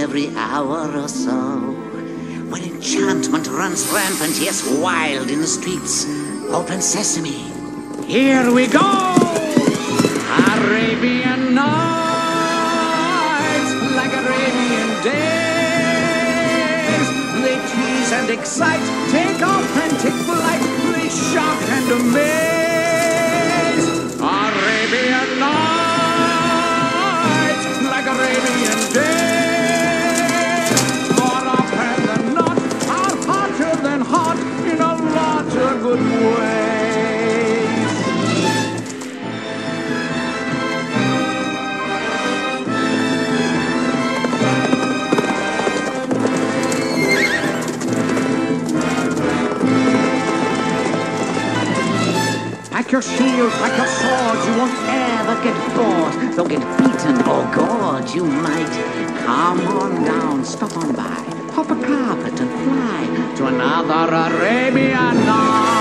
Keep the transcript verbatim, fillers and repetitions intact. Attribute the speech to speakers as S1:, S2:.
S1: every hour or so. When enchantment runs rampant, yes, wild in the streets. Open sesame, here we go! Arabian Nights, like Arabian days. They tease and excite, take off and take flight. They shock and amaze. Arabian Nights, like Arabian days. More often than not, are hotter than hot in a lot of good ways. Pack your shield, pack your sword, you won't ever get bored. Though get beaten or gored, you might. Come on down, stop on by, hop a carpet and fly to another Arabian night.